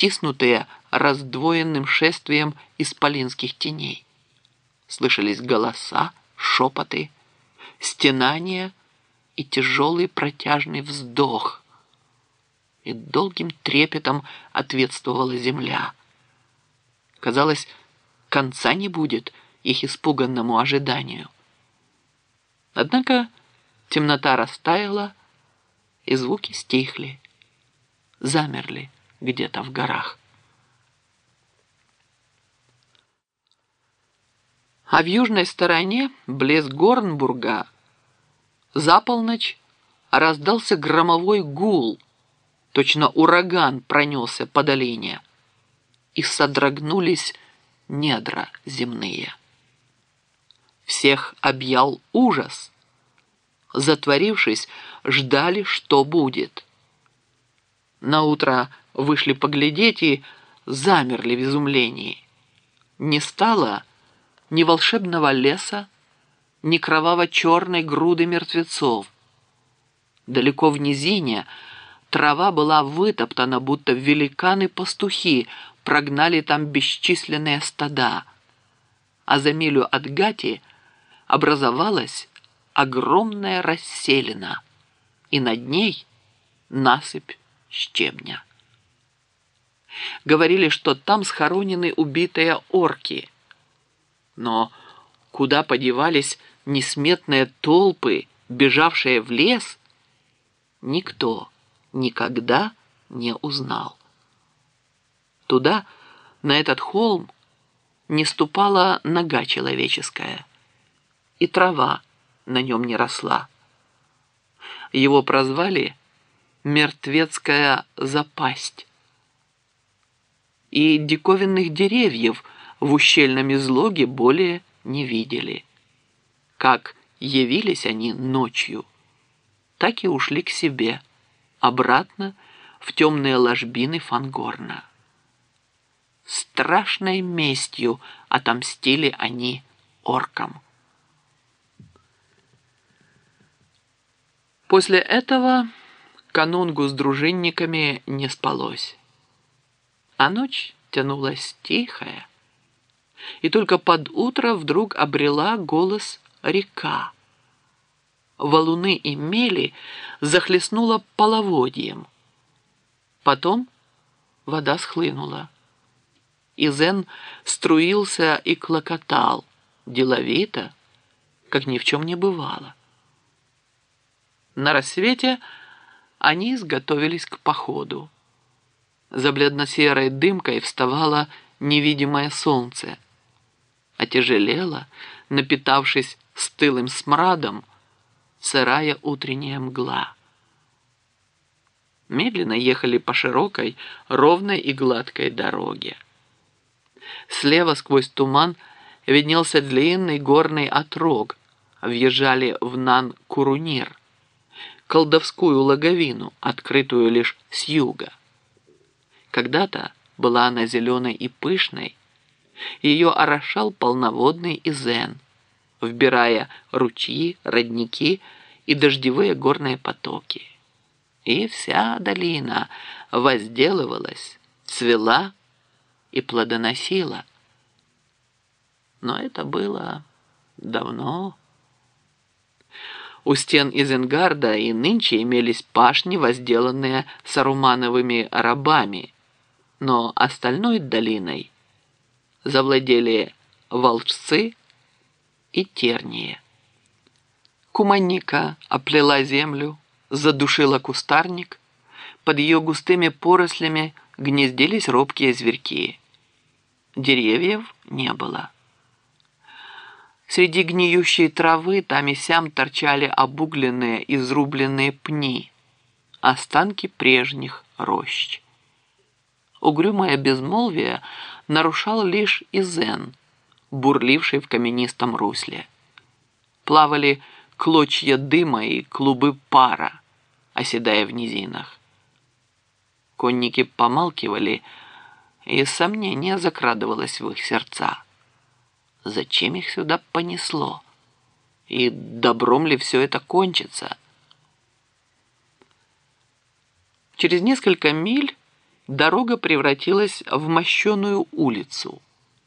стиснутые раздвоенным шествием исполинских теней. Слышались голоса, шепоты, стенания и тяжелый протяжный вздох. И долгим трепетом ответствовала земля. Казалось, конца не будет их испуганному ожиданию. Однако темнота растаяла, и звуки стихли, замерли где-то в горах. А в южной стороне, близ Горнбурга, за полночь раздался громовой гул, точно ураган пронесся по долине, и содрогнулись недра земные. Всех объял ужас. Затворившись, ждали, что будет. Наутро вышли поглядеть и замерли в изумлении. Не стало ни волшебного леса, ни кроваво-черной груды мертвецов. Далеко в низине трава была вытоптана, будто великаны-пастухи прогнали там бесчисленные стада, а за милю от Гати образовалась огромная расселина, и над ней насыпь щебня. Говорили, что там схоронены убитые орки. Но куда подевались несметные толпы, бежавшие в лес, никто никогда не узнал. Туда, на этот холм, не ступала нога человеческая, и трава на нем не росла. Его прозвали «мертвецкая запасть». И диковинных деревьев в ущельном излоге более не видели. Как явились они ночью, так и ушли к себе, обратно в темные ложбины Фангорна. Страшной местью отомстили они оркам. После этого канунгу с дружинниками не спалось, а ночь тянулась тихая, и только под утро вдруг обрела голос река. Валуны и мели захлестнула половодьем. Потом вода схлынула. Изен струился и клокотал, деловито, как ни в чем не бывало. На рассвете они изготовились к походу. За бледно-серой дымкой вставало невидимое солнце. Отяжелела, напитавшись стылым смрадом, сырая утренняя мгла. Медленно ехали по широкой, ровной и гладкой дороге. Слева сквозь туман виднелся длинный горный отрог. Въезжали в Нан-Курунир, колдовскую логовину, открытую лишь с юга. Когда-то была она зеленой и пышной, ее орошал полноводный Изен, вбирая ручьи, родники и дождевые горные потоки. И вся долина возделывалась, цвела и плодоносила. Но это было давно. У стен Изенгарда и нынче имелись пашни, возделанные сарумановыми рабами, но остальной долиной завладели волжцы и тернии. Куманика оплела землю, задушила кустарник, под ее густыми порослями гнездились робкие зверьки. Деревьев не было. Среди гниющей травы там и сям торчали обугленные, изрубленные пни, останки прежних рощ. Угрюмое безмолвие нарушал лишь Изен, бурливший в каменистом русле. Плавали клочья дыма и клубы пара, оседая в низинах. Конники помалкивали, и сомнение закрадывалось в их сердца. Зачем их сюда понесло? И добром ли все это кончится? Через несколько миль дорога превратилась в мощеную улицу.